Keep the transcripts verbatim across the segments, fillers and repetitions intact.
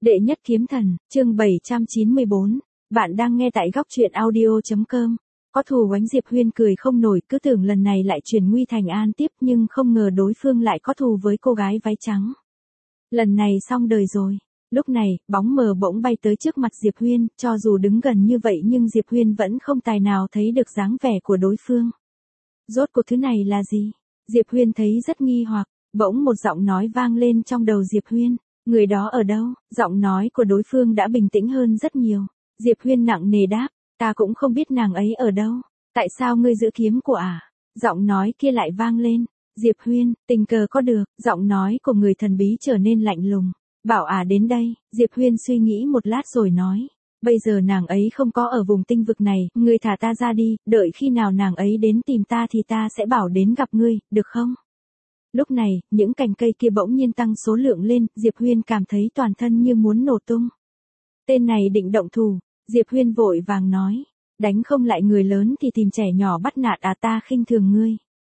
Đệ nhất kiếm thần, chương bảy trăm chín mươi bốn. Bạn đang nghe tại góc truyện audio chấm com. Có thù oánh Diệp Huyên cười không nổi, cứ tưởng lần này lại chuyển nguy thành an tiếp, nhưng không ngờ đối phương lại có thù với cô gái váy trắng. Lần này xong đời rồi. Lúc này, bóng mờ bỗng bay tới trước mặt Diệp Huyên, cho dù đứng gần như vậy nhưng Diệp Huyên vẫn không tài nào thấy được dáng vẻ của đối phương. Rốt cuộc thứ này là gì? Diệp Huyên thấy rất nghi hoặc, bỗng một giọng nói vang lên trong đầu Diệp Huyên. Người đó ở đâu? Giọng nói của đối phương đã bình tĩnh hơn rất nhiều. Diệp Huyên nặng nề đáp, ta cũng không biết nàng ấy ở đâu. Tại sao ngươi giữ kiếm của ả? À? Giọng nói kia lại vang lên. Diệp Huyên, tình cờ có được. Giọng nói của người thần bí trở nên lạnh lùng. Bảo ả à đến đây. Diệp Huyên suy nghĩ một lát rồi nói. Bây giờ nàng ấy không có ở vùng tinh vực này, ngươi thả ta ra đi, đợi khi nào nàng ấy đến tìm ta thì ta sẽ bảo đến gặp ngươi, được không? Lúc này, những cành cây kia bỗng nhiên tăng số lượng lên, Diệp Huyên cảm thấy toàn thân như muốn nổ tung. Tên này định động thủ, Diệp Huyên vội vàng nói, đánh không lại người lớn thì tìm trẻ nhỏ bắt nạt à, ta khinh thường ngươi.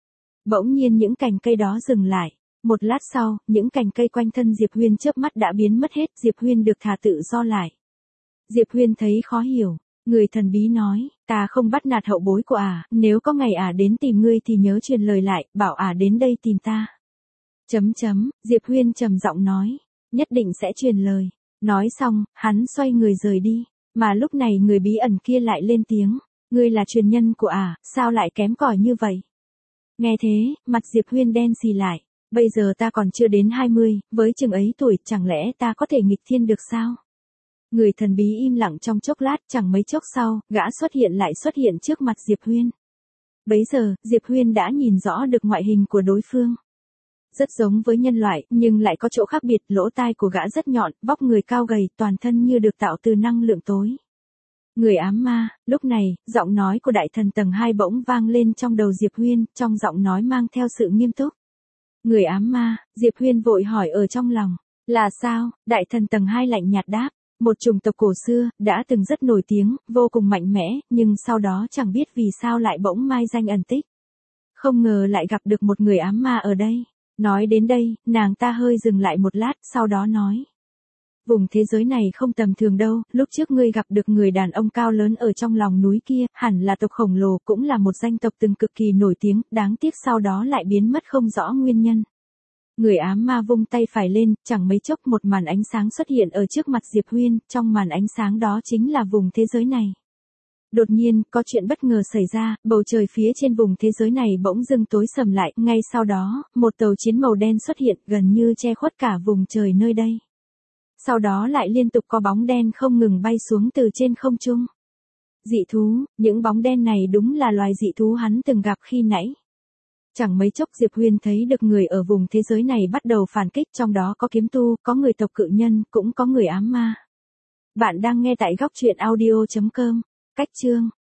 Bỗng nhiên những cành cây đó dừng lại, một lát sau, những cành cây quanh thân Diệp Huyên chớp mắt đã biến mất hết, Diệp Huyên được thả tự do lại. Diệp Huyên thấy khó hiểu, người thần bí nói, ta không bắt nạt hậu bối của ả, à, nếu có ngày ả à đến tìm ngươi thì nhớ truyền lời lại, bảo ả à đến đây tìm ta. Chấm chấm, Diệp Huyên trầm giọng nói, nhất định sẽ truyền lời. Nói xong, hắn xoay người rời đi, mà lúc này người bí ẩn kia lại lên tiếng, ngươi là truyền nhân của ả, à, sao lại kém cỏi như vậy? Nghe thế, mặt Diệp Huyên đen xì lại, bây giờ ta còn chưa đến hai mươi, với chừng ấy tuổi, chẳng lẽ ta có thể nghịch thiên được sao? Người thần bí im lặng trong chốc lát, chẳng mấy chốc sau, gã xuất hiện lại xuất hiện trước mặt Diệp Huyên. Bấy giờ, Diệp Huyên đã nhìn rõ được ngoại hình của đối phương. Rất giống với nhân loại, nhưng lại có chỗ khác biệt, lỗ tai của gã rất nhọn, vóc người cao gầy, toàn thân như được tạo từ năng lượng tối. Người ám ma, lúc này, giọng nói của đại thần tầng hai bỗng vang lên trong đầu Diệp Huyên, trong giọng nói mang theo sự nghiêm túc. Người ám ma, Diệp Huyên vội hỏi ở trong lòng, là sao? Đại thần tầng hai lạnh nhạt đáp. Một chủng tộc cổ xưa, đã từng rất nổi tiếng, vô cùng mạnh mẽ, nhưng sau đó chẳng biết vì sao lại bỗng mai danh ẩn tích. Không ngờ lại gặp được một người ám ma ở đây. Nói đến đây, nàng ta hơi dừng lại một lát, sau đó nói. Vùng thế giới này không tầm thường đâu, lúc trước ngươi gặp được người đàn ông cao lớn ở trong lòng núi kia, hẳn là tộc khổng lồ, cũng là một danh tộc từng cực kỳ nổi tiếng, đáng tiếc sau đó lại biến mất không rõ nguyên nhân. Người ám ma vung tay phải lên, chẳng mấy chốc một màn ánh sáng xuất hiện ở trước mặt Diệp Huyên, trong màn ánh sáng đó chính là vùng thế giới này. Đột nhiên, có chuyện bất ngờ xảy ra, bầu trời phía trên vùng thế giới này bỗng dưng tối sầm lại, ngay sau đó, một tàu chiến màu đen xuất hiện, gần như che khuất cả vùng trời nơi đây. Sau đó lại liên tục có bóng đen không ngừng bay xuống từ trên không trung. Dị thú, những bóng đen này đúng là loài dị thú hắn từng gặp khi nãy. Chẳng mấy chốc Diệp Huyên thấy được người ở vùng thế giới này bắt đầu phản kích, trong đó có kiếm tu, có người tộc cự nhân, cũng có người ám ma. Bạn đang nghe tại góc truyện audio chấm com. Cách chương